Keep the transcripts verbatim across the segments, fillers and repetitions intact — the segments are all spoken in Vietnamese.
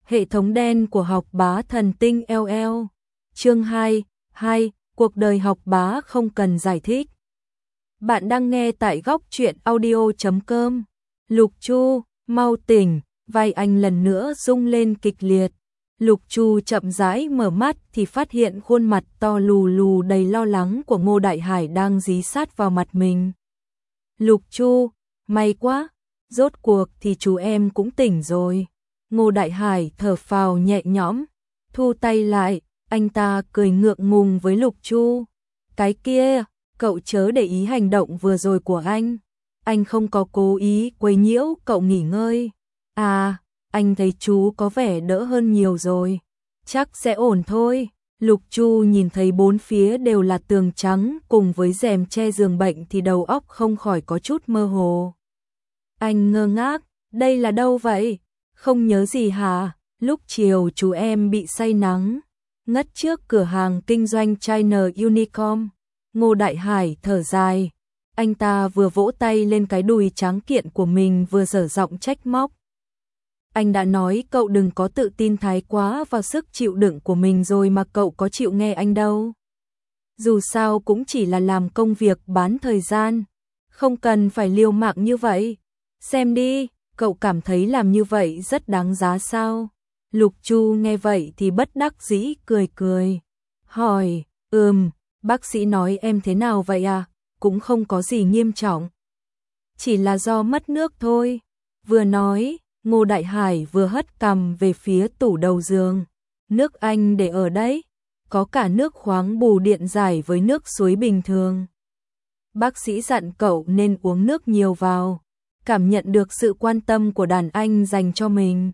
Hệ thống đen của học bá thần tinh lờ lờ. Chương hai, hai, cuộc đời học bá không cần giải thích. Bạn đang nghe tại góc truyện audio chấm com. Lục Chu, mau tỉnh, vai anh lần nữa rung lên kịch liệt. Lục Chu chậm rãi mở mắt thì phát hiện khuôn mặt to lù lù đầy lo lắng của Ngô Đại Hải đang dí sát vào mặt mình. Lục Chu, may quá, rốt cuộc thì chú em cũng tỉnh rồi. Ngô Đại Hải thở phào nhẹ nhõm, thu tay lại, anh ta cười ngượng ngùng với Lục Chu. Cái kia, cậu chớ để ý hành động vừa rồi của anh. Anh không có cố ý quấy nhiễu cậu nghỉ ngơi. À, anh thấy chú có vẻ đỡ hơn nhiều rồi. Chắc sẽ ổn thôi. Lục Chu nhìn thấy bốn phía đều là tường trắng cùng với rèm che giường bệnh thì đầu óc không khỏi có chút mơ hồ. Anh ngơ ngác, đây là đâu vậy? Không nhớ gì hả? Lúc chiều chú em bị say nắng, ngất trước cửa hàng kinh doanh China Unicom. Ngô Đại Hải thở dài, anh ta vừa vỗ tay lên cái đùi trắng kiện của mình vừa dở giọng trách móc. Anh đã nói cậu đừng có tự tin thái quá vào sức chịu đựng của mình rồi mà cậu có chịu nghe anh đâu. Dù sao cũng chỉ là làm công việc bán thời gian, không cần phải liều mạng như vậy. Xem đi, cậu cảm thấy làm như vậy rất đáng giá sao? Lục Chu nghe vậy thì bất đắc dĩ cười cười. Hỏi, ừm, bác sĩ nói em thế nào vậy à? Cũng không có gì nghiêm trọng. Chỉ là do mất nước thôi. Vừa nói, Ngô Đại Hải vừa hất cằm về phía tủ đầu giường. Nước anh để ở đấy, có cả nước khoáng bù điện giải với nước suối bình thường. Bác sĩ dặn cậu nên uống nước nhiều vào, cảm nhận được sự quan tâm của đàn anh dành cho mình.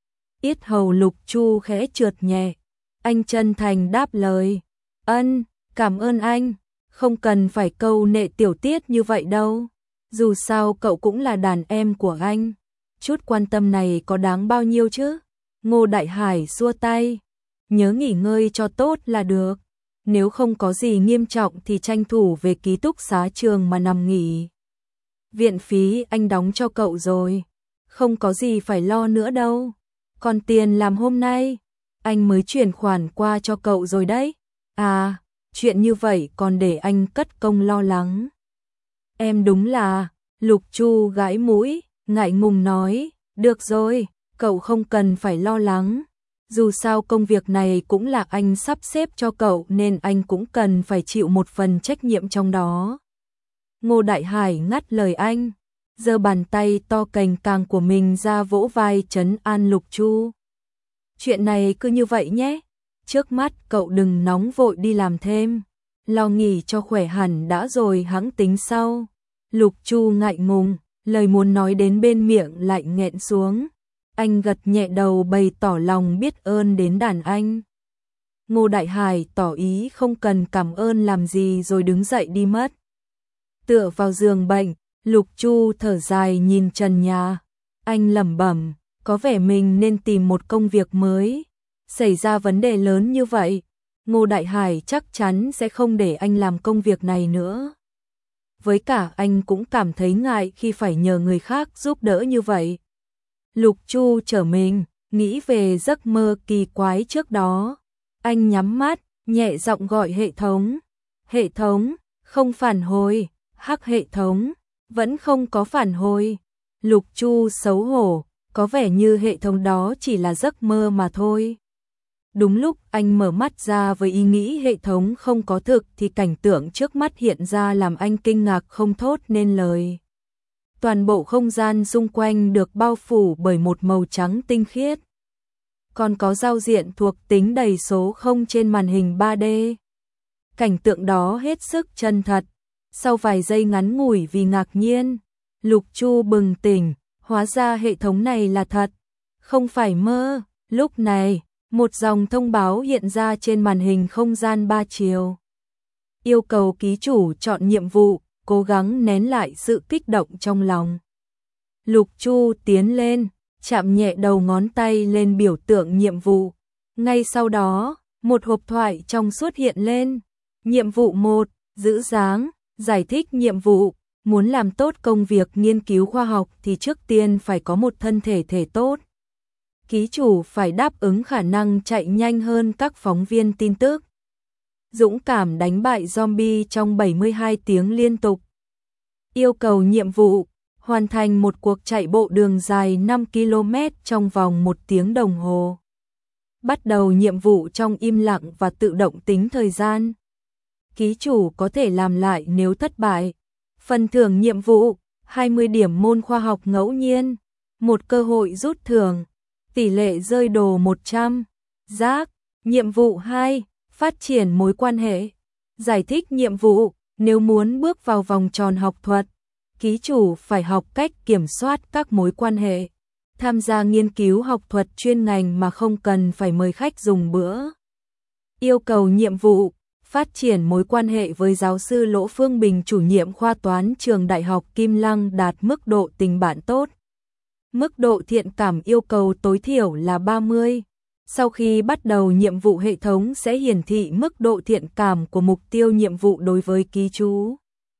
Yết hầu Lục Chu khẽ trượt nhẹ, anh chân thành đáp lời. Ân, cảm ơn anh, không cần phải câu nệ tiểu tiết như vậy đâu. Dù sao cậu cũng là đàn em của anh. Chút quan tâm này có đáng bao nhiêu chứ? Ngô Đại Hải xua tay. Nhớ nghỉ ngơi cho tốt là được. Nếu không có gì nghiêm trọng thì tranh thủ về ký túc xá trường mà nằm nghỉ. Viện phí anh đóng cho cậu rồi. Không có gì phải lo nữa đâu. Còn tiền làm hôm nay, anh mới chuyển khoản qua cho cậu rồi đấy. À, chuyện như vậy còn để anh cất công lo lắng. Em đúng là, Lục Chu gãi mũi, ngại ngùng nói, được rồi, cậu không cần phải lo lắng. Dù sao công việc này cũng là anh sắp xếp cho cậu nên anh cũng cần phải chịu một phần trách nhiệm trong đó. Ngô Đại Hải ngắt lời anh, giơ bàn tay to cành càng của mình ra vỗ vai trấn an Lục Chu. Chuyện này cứ như vậy nhé, trước mắt cậu đừng nóng vội đi làm thêm, lo nghỉ cho khỏe hẳn đã rồi hẵng tính sau. Lục Chu ngại ngùng, lời muốn nói đến bên miệng lại nghẹn xuống. Anh gật nhẹ đầu bày tỏ lòng biết ơn đến đàn anh. Ngô Đại Hải tỏ ý không cần cảm ơn làm gì rồi đứng dậy đi mất. Tựa vào giường bệnh, Lục Chu thở dài nhìn trần nhà. Anh lẩm bẩm, có vẻ mình nên tìm một công việc mới. Xảy ra vấn đề lớn như vậy, Ngô Đại Hải chắc chắn sẽ không để anh làm công việc này nữa. Với cả anh cũng cảm thấy ngại khi phải nhờ người khác giúp đỡ như vậy. Lục Chu trở mình, nghĩ về giấc mơ kỳ quái trước đó. Anh nhắm mắt, nhẹ giọng gọi hệ thống. Hệ thống, không phản hồi. Hắc hệ thống, vẫn không có phản hồi. Lục Chu xấu hổ, có vẻ như hệ thống đó chỉ là giấc mơ mà thôi. Đúng lúc anh mở mắt ra với ý nghĩ hệ thống không có thực thì cảnh tượng trước mắt hiện ra làm anh kinh ngạc không thốt nên lời. Toàn bộ không gian xung quanh được bao phủ bởi một màu trắng tinh khiết. Còn có giao diện thuộc tính đầy số không trên màn hình ba D. Cảnh tượng đó hết sức chân thật. Sau vài giây ngắn ngủi vì ngạc nhiên, Lục Chu bừng tỉnh, hóa ra hệ thống này là thật, không phải mơ. Lúc này, một dòng thông báo hiện ra trên màn hình không gian ba chiều. Yêu cầu ký chủ chọn nhiệm vụ, cố gắng nén lại sự kích động trong lòng. Lục Chu tiến lên, chạm nhẹ đầu ngón tay lên biểu tượng nhiệm vụ. Ngay sau đó, một hộp thoại trong suốt hiện lên. Nhiệm vụ một, giữ dáng. Giải thích nhiệm vụ, muốn làm tốt công việc nghiên cứu khoa học thì trước tiên phải có một thân thể thể tốt. ký chủ phải đáp ứng khả năng chạy nhanh hơn các phóng viên tin tức. Dũng cảm đánh bại zombie trong bảy mươi hai tiếng liên tục. Yêu cầu nhiệm vụ, hoàn thành một cuộc chạy bộ đường dài năm ki lô mét trong vòng một tiếng đồng hồ. Bắt đầu nhiệm vụ trong im lặng và tự động tính thời gian. Ký chủ có thể làm lại nếu thất bại. Phần thưởng nhiệm vụ, hai mươi điểm môn khoa học ngẫu nhiên, một cơ hội rút thưởng, tỷ lệ rơi đồ một trăm. Giác, nhiệm vụ hai, phát triển mối quan hệ. Giải thích nhiệm vụ, nếu muốn bước vào vòng tròn học thuật, ký chủ phải học cách kiểm soát các mối quan hệ, tham gia nghiên cứu học thuật chuyên ngành mà không cần phải mời khách dùng bữa. Yêu cầu nhiệm vụ, phát triển mối quan hệ với giáo sư Lỗ Phương Bình, chủ nhiệm khoa toán trường Đại học Kim Lăng, đạt mức độ tình bạn tốt. Mức độ thiện cảm yêu cầu tối thiểu là ba mươi. Sau khi bắt đầu nhiệm vụ, hệ thống sẽ hiển thị mức độ thiện cảm của mục tiêu nhiệm vụ đối với ký chủ.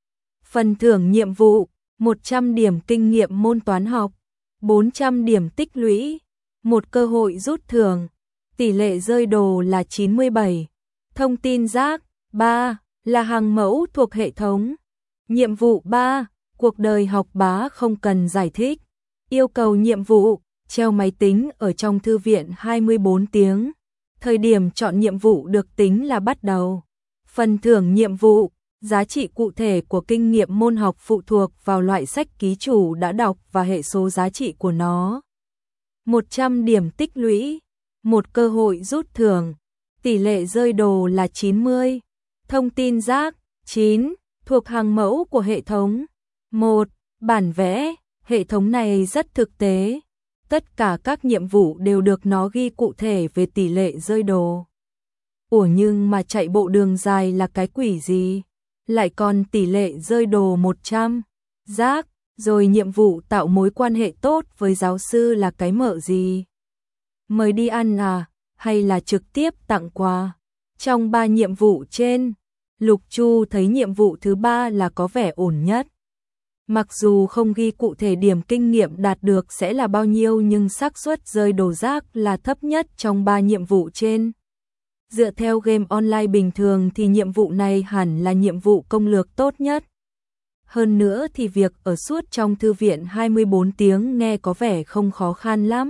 Phần thưởng nhiệm vụ, một trăm điểm kinh nghiệm môn toán học, bốn trăm điểm tích lũy, một cơ hội rút thưởng, tỷ lệ rơi đồ là chín mươi bảy. Thông tin rác, ba, là hàng mẫu thuộc hệ thống. Nhiệm vụ ba, cuộc đời học bá không cần giải thích. Yêu cầu nhiệm vụ, treo máy tính ở trong thư viện hai mươi bốn tiếng. Thời điểm chọn nhiệm vụ được tính là bắt đầu. Phần thưởng nhiệm vụ, giá trị cụ thể của kinh nghiệm môn học phụ thuộc vào loại sách ký chủ đã đọc và hệ số giá trị của nó. một trăm điểm tích lũy, một cơ hội rút thưởng, tỷ lệ rơi đồ là chín mươi. Thông tin rác, chín, thuộc hàng mẫu của hệ thống. một. Bản vẽ, hệ thống này rất thực tế. Tất cả các nhiệm vụ đều được nó ghi cụ thể về tỷ lệ rơi đồ. Ủa nhưng mà chạy bộ đường dài là cái quỷ gì? Lại còn tỷ lệ rơi đồ một trăm. Rác, rồi nhiệm vụ tạo mối quan hệ tốt với giáo sư là cái mợ gì? Mời đi ăn à, hay là trực tiếp tặng quà? Trong ba nhiệm vụ trên, Lục Chu thấy nhiệm vụ thứ ba là có vẻ ổn nhất. Mặc dù không ghi cụ thể điểm kinh nghiệm đạt được sẽ là bao nhiêu, nhưng xác suất rơi đồ rác là thấp nhất trong ba nhiệm vụ trên. Dựa theo game online bình thường thì nhiệm vụ này hẳn là nhiệm vụ công lược tốt nhất. Hơn nữa thì việc ở suốt trong thư viện hai mươi bốn tiếng nghe có vẻ không khó khăn lắm.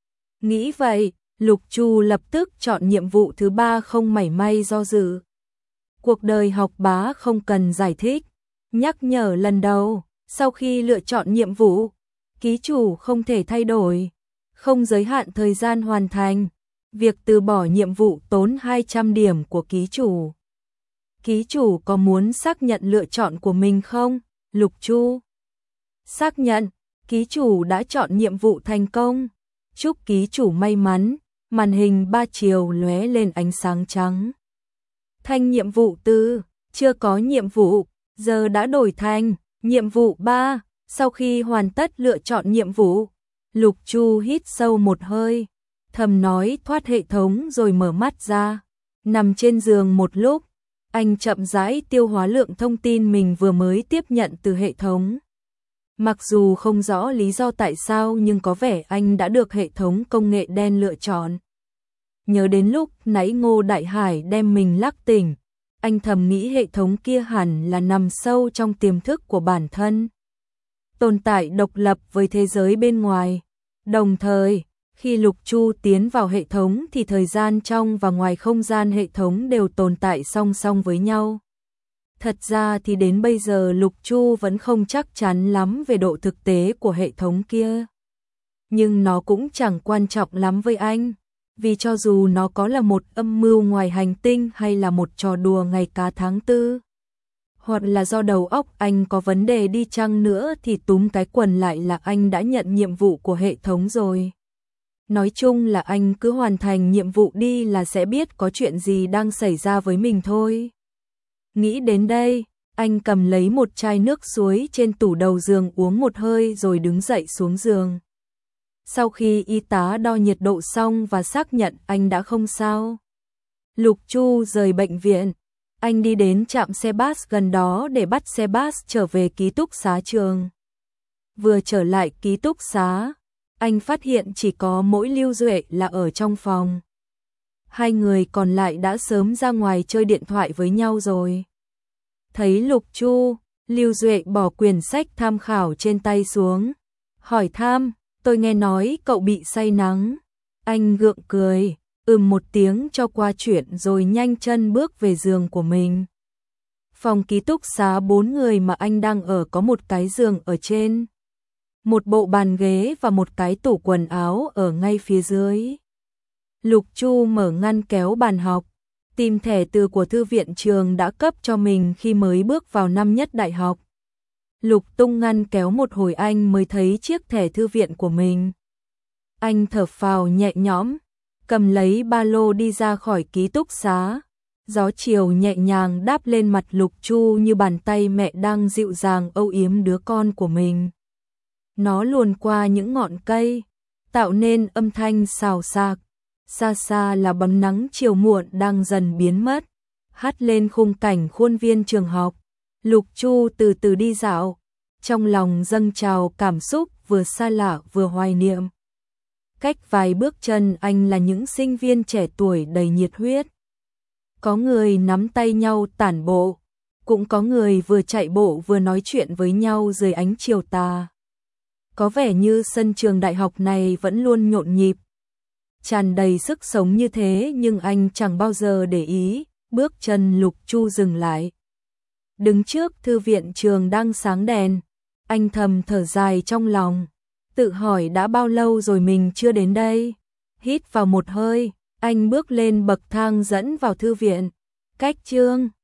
Nghĩ vậy, Lục Chu lập tức chọn nhiệm vụ thứ ba không mảy may do dự. Cuộc đời học bá không cần giải thích. Nhắc nhở lần đầu, sau khi lựa chọn nhiệm vụ, ký chủ không thể thay đổi, không giới hạn thời gian hoàn thành. Việc từ bỏ nhiệm vụ tốn hai trăm điểm của ký chủ. Ký chủ có muốn xác nhận lựa chọn của mình không? Lục Chu. Xác nhận, ký chủ đã chọn nhiệm vụ thành công. Chúc ký chủ may mắn, màn hình ba chiều lóe lên ánh sáng trắng. Thanh nhiệm vụ tư, chưa có nhiệm vụ, giờ đã đổi thành nhiệm vụ ba. Sau khi hoàn tất lựa chọn nhiệm vụ, Lục Chu hít sâu một hơi, thầm nói thoát hệ thống rồi mở mắt ra. Nằm trên giường một lúc, anh chậm rãi tiêu hóa lượng thông tin mình vừa mới tiếp nhận từ hệ thống. Mặc dù không rõ lý do tại sao nhưng có vẻ anh đã được hệ thống công nghệ đen lựa chọn. Nhớ đến lúc nãy Ngô Đại Hải đem mình lắc tỉnh, anh thầm nghĩ hệ thống kia hẳn là nằm sâu trong tiềm thức của bản thân, tồn tại độc lập với thế giới bên ngoài. Đồng thời, khi Lục Chu tiến vào hệ thống thì thời gian trong và ngoài không gian hệ thống đều tồn tại song song với nhau. Thật ra thì đến bây giờ Lục Chu vẫn không chắc chắn lắm về độ thực tế của hệ thống kia. Nhưng nó cũng chẳng quan trọng lắm với anh, vì cho dù nó có là một âm mưu ngoài hành tinh hay là một trò đùa ngày cá tháng tư, hoặc là do đầu óc anh có vấn đề đi chăng nữa thì túm cái quần lại là anh đã nhận nhiệm vụ của hệ thống rồi. Nói chung là anh cứ hoàn thành nhiệm vụ đi là sẽ biết có chuyện gì đang xảy ra với mình thôi. Nghĩ đến đây, anh cầm lấy một chai nước suối trên tủ đầu giường uống một hơi rồi đứng dậy xuống giường. Sau khi y tá đo nhiệt độ xong và xác nhận anh đã không sao, Lục Chu rời bệnh viện. Anh đi đến trạm xe bus gần đó để bắt xe bus trở về ký túc xá trường. Vừa trở lại ký túc xá, anh phát hiện chỉ có mỗi Lưu Duệ là ở trong phòng. Hai người còn lại đã sớm ra ngoài chơi điện thoại với nhau rồi. Thấy Lục Chu, Lưu Duệ bỏ quyển sách tham khảo trên tay xuống, hỏi thăm, tôi nghe nói cậu bị say nắng. Anh gượng cười, ừm một tiếng cho qua chuyện rồi nhanh chân bước về giường của mình. Phòng ký túc xá bốn người mà anh đang ở có một cái giường ở trên, một bộ bàn ghế và một cái tủ quần áo ở ngay phía dưới. Lục Chu mở ngăn kéo bàn học, tìm thẻ từ của thư viện trường đã cấp cho mình khi mới bước vào năm nhất đại học. Lục tung ngăn kéo một hồi anh mới thấy chiếc thẻ thư viện của mình. Anh thở phào nhẹ nhõm, cầm lấy ba lô đi ra khỏi ký túc xá. Gió chiều nhẹ nhàng đáp lên mặt Lục Chu như bàn tay mẹ đang dịu dàng âu yếm đứa con của mình. Nó luồn qua những ngọn cây, tạo nên âm thanh xào xạc. Xa xa là bóng nắng chiều muộn đang dần biến mất, hắt lên khung cảnh khuôn viên trường học. Lục Chu từ từ đi dạo, trong lòng dâng trào cảm xúc vừa xa lạ vừa hoài niệm. Cách vài bước chân anh là những sinh viên trẻ tuổi đầy nhiệt huyết. Có người nắm tay nhau tản bộ, cũng có người vừa chạy bộ vừa nói chuyện với nhau dưới ánh chiều tà. Có vẻ như sân trường đại học này vẫn luôn nhộn nhịp, tràn đầy sức sống như thế, nhưng anh chẳng bao giờ để ý. Bước chân Lục Chu dừng lại, đứng trước thư viện trường đang sáng đèn. Anh thầm thở dài trong lòng, tự hỏi đã bao lâu rồi mình chưa đến đây. Hít vào một hơi, anh bước lên bậc thang dẫn vào thư viện. Cách chương